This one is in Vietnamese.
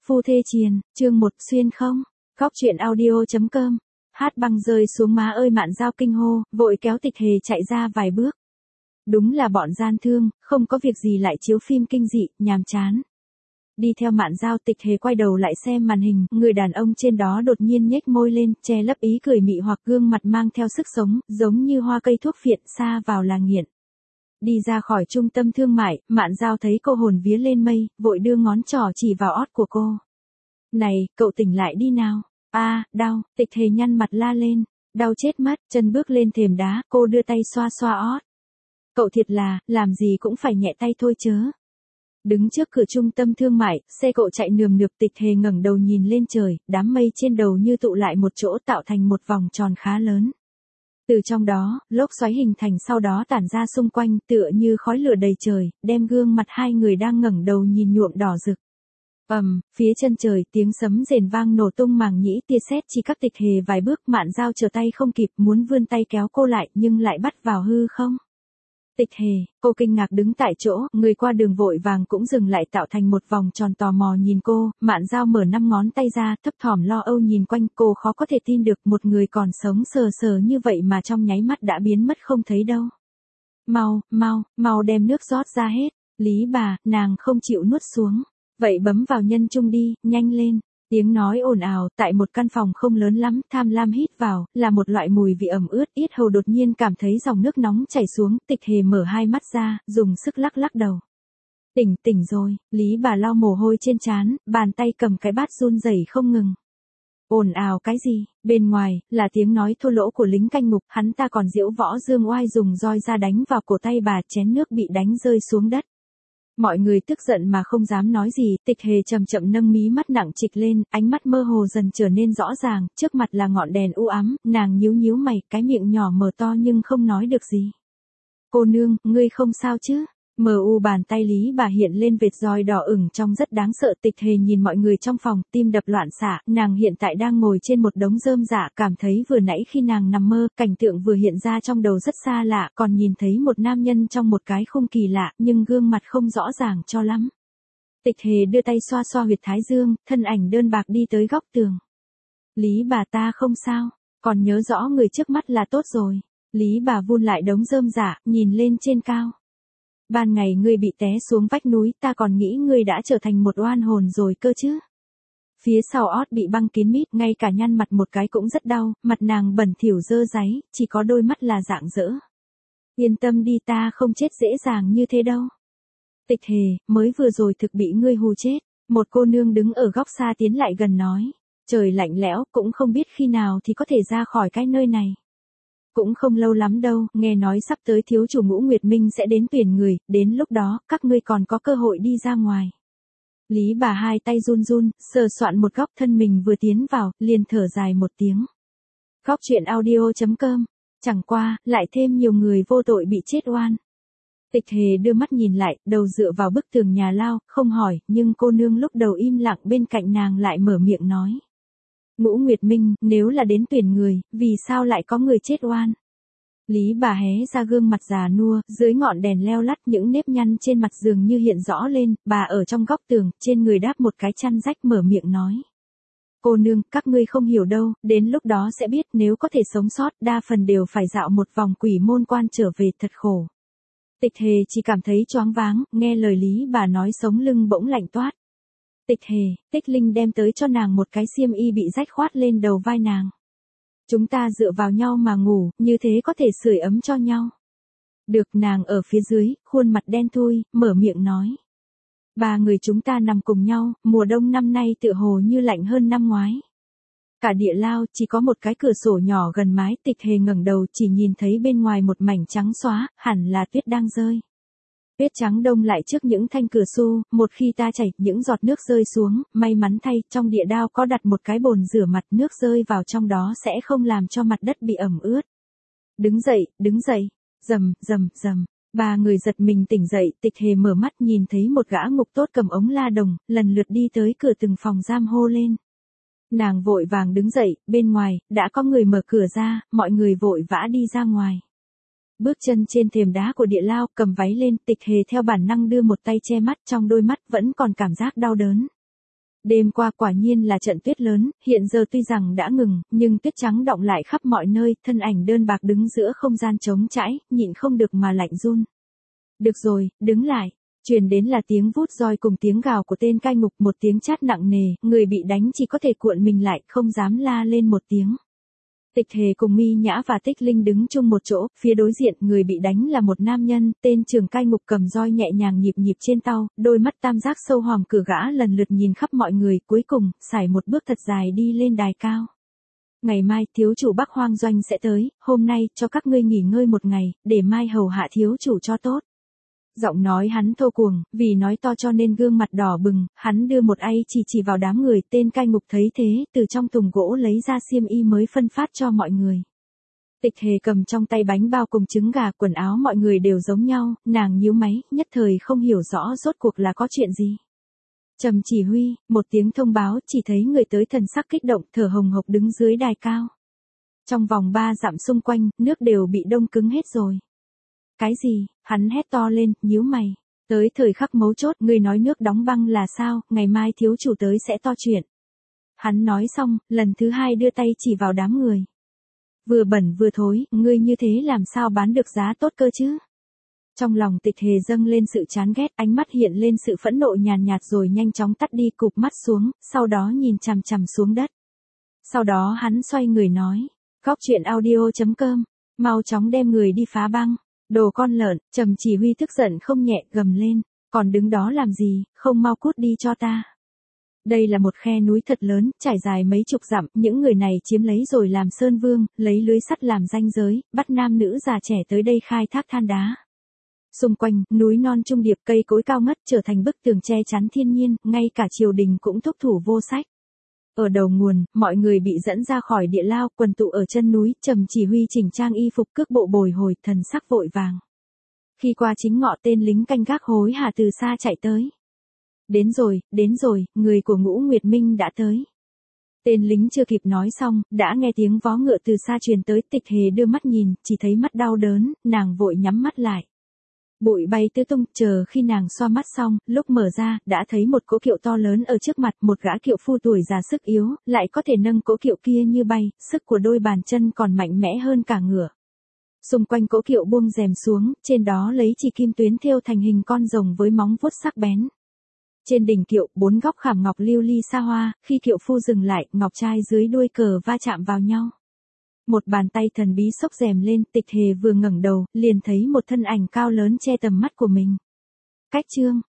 Phu thê triền, chương 1 xuyên không. Góc truyện audio.com. Hát băng rơi xuống má ơi Mạn Dao kinh hô, vội kéo Tịch Hề chạy ra vài bước. Đúng là bọn gian thương, không có việc gì lại chiếu phim kinh dị, nhàm chán. Đi theo Mạn Dao, Tịch Hề quay đầu lại xem màn hình, người đàn ông trên đó đột nhiên nhếch môi lên, che lấp ý cười mị hoặc gương mặt mang theo sức sống, giống như hoa cây thuốc phiện, xa vào là nghiện. Đi ra khỏi trung tâm thương mại, Mạn Dao thấy cô hồn vía lên mây, vội đưa ngón trỏ chỉ vào ót của cô. Này, cậu tỉnh lại đi nào. Đau, Tịch Hề nhăn mặt la lên. Đau chết mất, chân bước lên thềm đá, cô đưa tay xoa xoa ót. Cậu thiệt là, làm gì cũng phải nhẹ tay thôi chớ. Đứng trước cửa trung tâm thương mại, xe cộ chạy nườm nượp. Tịch Hề ngẩng đầu nhìn lên trời, đám mây trên đầu như tụ lại một chỗ tạo thành một vòng tròn khá lớn. Từ trong đó, lốc xoáy hình thành sau đó tản ra xung quanh tựa như khói lửa đầy trời, đem gương mặt hai người đang ngẩng đầu nhìn nhuộm đỏ rực. Phía chân trời tiếng sấm rền vang nổ tung màng nhĩ tia sét chỉ cách Tịch Hề vài bước. Mạn Dao trở tay không kịp muốn vươn tay kéo cô lại nhưng lại bắt vào hư không. Tịch Hề, cô kinh ngạc đứng tại chỗ, người qua đường vội vàng cũng dừng lại tạo thành một vòng tròn tò mò nhìn cô. Mạn Dao mở 5 ngón tay ra, thấp thỏm lo âu nhìn quanh, cô khó có thể tin được một người còn sống sờ sờ như vậy mà trong nháy mắt đã biến mất không thấy đâu. Mau đem nước rót ra hết. Lý bà, nàng không chịu nuốt xuống. Vậy bấm vào nhân trung đi, nhanh lên. Tiếng nói ồn ào, tại một căn phòng không lớn lắm, tham lam hít vào, là một loại mùi vị ẩm ướt, yết hầu đột nhiên cảm thấy dòng nước nóng chảy xuống. Tịch Hề mở hai mắt ra, dùng sức lắc lắc đầu. Tỉnh rồi, Lý bà lau mồ hôi trên trán, bàn tay cầm cái bát run rẩy không ngừng. Ồn ào cái gì? Bên ngoài, là tiếng nói thô lỗ của lính canh ngục, hắn ta còn giễu võ dương oai dùng roi ra đánh vào cổ tay bà, chén nước bị đánh rơi xuống đất. Mọi người tức giận mà không dám nói gì. Tịch Hề chậm chậm nâng mí mắt nặng trịch lên, ánh mắt mơ hồ dần trở nên rõ ràng, trước mặt là ngọn đèn u ám, nàng nhíu mày, cái miệng nhỏ mở to nhưng không nói được gì. Cô nương, ngươi không sao chứ? Bàn tay Lý bà hiện lên vệt roi đỏ ửng trông rất đáng sợ. Tịch Hề nhìn mọi người trong phòng, tim đập loạn xạ, nàng hiện tại đang ngồi trên một đống rơm rạ, cảm thấy vừa nãy khi nàng nằm mơ, cảnh tượng vừa hiện ra trong đầu rất xa lạ, còn nhìn thấy một nam nhân trong một cái khung kỳ lạ, nhưng gương mặt không rõ ràng cho lắm. Tịch Hề đưa tay xoa xoa huyệt thái dương, thân ảnh đơn bạc đi tới góc tường. Lý bà ta không sao, còn nhớ rõ người trước mắt là tốt rồi. Lý bà vun lại đống rơm rạ, nhìn lên trên cao. Ban ngày ngươi bị té xuống vách núi, ta còn nghĩ ngươi đã trở thành một oan hồn rồi cơ chứ. Phía sau ót bị băng kín mít, ngay cả nhăn mặt một cái cũng rất đau, mặt nàng bẩn thỉu dơ dáy, chỉ có đôi mắt là rạng rỡ. Yên tâm đi, ta không chết dễ dàng như thế đâu. Tịch Hề, mới vừa rồi thực bị ngươi hù chết. Một cô nương đứng ở góc xa tiến lại gần nói. Trời lạnh lẽo, cũng không biết khi nào thì có thể ra khỏi cái nơi này. Cũng không lâu lắm đâu, nghe nói sắp tới thiếu chủ Ngũ Nguyệt Minh sẽ đến tuyển người, đến lúc đó, các ngươi còn có cơ hội đi ra ngoài. Lý bà hai tay run run, sờ soạn một góc thân mình vừa tiến vào, liền thở dài một tiếng. Góc truyện audio.com. Chẳng qua, lại thêm nhiều người vô tội bị chết oan. Tịch Hề đưa mắt nhìn lại, đầu dựa vào bức tường nhà lao, không hỏi, nhưng cô nương lúc đầu im lặng bên cạnh nàng lại mở miệng nói. Ngũ Nguyệt Minh, nếu là đến tuyển người, vì sao lại có người chết oan? Lý bà hé ra gương mặt già nua, dưới ngọn đèn leo lắt những nếp nhăn trên mặt dường như hiện rõ lên, bà ở trong góc tường, trên người đáp một cái chăn rách mở miệng nói. Cô nương, các ngươi không hiểu đâu, đến lúc đó sẽ biết nếu có thể sống sót, đa phần đều phải dạo một vòng quỷ môn quan trở về thật khổ. Tịch Hề chỉ cảm thấy choáng váng, nghe lời Lý bà nói sống lưng bỗng lạnh toát. Tịch Hề, Tích Linh đem tới cho nàng một cái xiêm y bị rách khoát lên đầu vai nàng. Chúng ta dựa vào nhau mà ngủ, như thế có thể sưởi ấm cho nhau. Được, nàng ở phía dưới, khuôn mặt đen thui, mở miệng nói. Ba người chúng ta nằm cùng nhau, mùa đông năm nay tựa hồ như lạnh hơn năm ngoái. Cả địa lao chỉ có một cái cửa sổ nhỏ gần mái. Tịch Hề ngẩng đầu chỉ nhìn thấy bên ngoài một mảnh trắng xóa, hẳn là tuyết đang rơi. Tuyết trắng đông lại trước những thanh cửa xu, một khi ta chảy, những giọt nước rơi xuống, may mắn thay, trong địa đao có đặt một cái bồn rửa mặt, nước rơi vào trong đó sẽ không làm cho mặt đất bị ẩm ướt. Đứng dậy, rầm. Ba người giật mình tỉnh dậy. Tịch Hề mở mắt nhìn thấy một gã ngục tốt cầm ống la đồng, lần lượt đi tới cửa từng phòng giam hô lên. Nàng vội vàng đứng dậy, bên ngoài, đã có người mở cửa ra, mọi người vội vã đi ra ngoài. Bước chân trên thềm đá của địa lao, cầm váy lên. Tịch Hề theo bản năng đưa một tay che mắt, trong đôi mắt vẫn còn cảm giác đau đớn. Đêm qua quả nhiên là trận tuyết lớn, hiện giờ tuy rằng đã ngừng, nhưng tuyết trắng đọng lại khắp mọi nơi, thân ảnh đơn bạc đứng giữa không gian trống trãi, nhịn không được mà lạnh run. Được rồi, đứng lại. Truyền đến là tiếng vút roi cùng tiếng gào của tên cai ngục, một tiếng chát nặng nề, người bị đánh chỉ có thể cuộn mình lại, không dám la lên một tiếng. Tịch Hề cùng Mi Nhã và Tích Linh đứng chung một chỗ, phía đối diện người bị đánh là một nam nhân, tên trưởng cai ngục cầm roi nhẹ nhàng nhịp nhịp trên tàu, đôi mắt tam giác sâu hòm cửa gã lần lượt nhìn khắp mọi người, cuối cùng, sải một bước thật dài đi lên đài cao. Ngày mai, thiếu chủ Bắc Hoang Doanh sẽ tới, hôm nay, cho các ngươi nghỉ ngơi một ngày, để mai hầu hạ thiếu chủ cho tốt. Giọng nói hắn thô cuồng, vì nói to cho nên gương mặt đỏ bừng, hắn đưa một tay chỉ vào đám người, tên cai ngục thấy thế, từ trong thùng gỗ lấy ra xiêm y mới phân phát cho mọi người. Tịch Hề cầm trong tay bánh bao cùng trứng gà, quần áo mọi người đều giống nhau, nàng nhíu máy, nhất thời không hiểu rõ rốt cuộc là có chuyện gì. Trầm chỉ huy, một tiếng thông báo, chỉ thấy người tới thần sắc kích động, thở hồng hộc đứng dưới đài cao. Trong vòng 3 dặm xung quanh, nước đều bị đông cứng hết rồi. Cái gì? Hắn hét to lên, nhíu mày. Tới thời khắc mấu chốt, ngươi nói nước đóng băng là sao, ngày mai thiếu chủ tới sẽ to chuyện. Hắn nói xong, lần thứ hai đưa tay chỉ vào đám người. Vừa bẩn vừa thối, ngươi như thế làm sao bán được giá tốt cơ chứ? Trong lòng Tịch Hề dâng lên sự chán ghét, ánh mắt hiện lên sự phẫn nộ nhàn nhạt rồi nhanh chóng tắt đi, cụp mắt xuống, sau đó nhìn chằm chằm xuống đất. Sau đó hắn xoay người nói, Góc Truyện Audio.com, mau chóng đem người đi phá băng. Đồ con lợn, Trầm chỉ huy tức giận không nhẹ, gầm lên, còn đứng đó làm gì, không mau cút đi cho ta. Đây là một khe núi thật lớn, trải dài mấy chục dặm, những người này chiếm lấy rồi làm sơn vương, lấy lưới sắt làm ranh giới, bắt nam nữ già trẻ tới đây khai thác than đá. Xung quanh, núi non trung điệp, cây cối cao ngất trở thành bức tường che chắn thiên nhiên, ngay cả triều đình cũng thúc thủ vô sách. Ở đầu nguồn, mọi người bị dẫn ra khỏi địa lao, quần tụ ở chân núi, Trầm chỉ huy chỉnh trang y phục, cước bộ bồi hồi, thần sắc vội vàng. Khi qua chính ngọ, tên lính canh gác hối hả từ xa chạy tới. Đến rồi, người của Ngũ Nguyệt Minh đã tới. Tên lính chưa kịp nói xong, đã nghe tiếng vó ngựa từ xa truyền tới. Tịch Hề đưa mắt nhìn, chỉ thấy mắt đau đớn, nàng vội nhắm mắt lại. Bụi bay tứ tung, chờ khi nàng xoa mắt xong, lúc mở ra, đã thấy một cỗ kiệu to lớn ở trước mặt, một gã kiệu phu tuổi già sức yếu, lại có thể nâng cỗ kiệu kia như bay, sức của đôi bàn chân còn mạnh mẽ hơn cả ngựa. Xung quanh cỗ kiệu buông rèm xuống, trên đó lấy chỉ kim tuyến thêu thành hình con rồng với móng vuốt sắc bén. Trên đỉnh kiệu, 4 góc khảm ngọc lưu ly xa hoa, khi kiệu phu dừng lại, ngọc trai dưới đuôi cờ va chạm vào nhau. Một bàn tay thần bí xốc rèm lên, Tịch Hề vừa ngẩng đầu, liền thấy một thân ảnh cao lớn che tầm mắt của mình. Cách chương,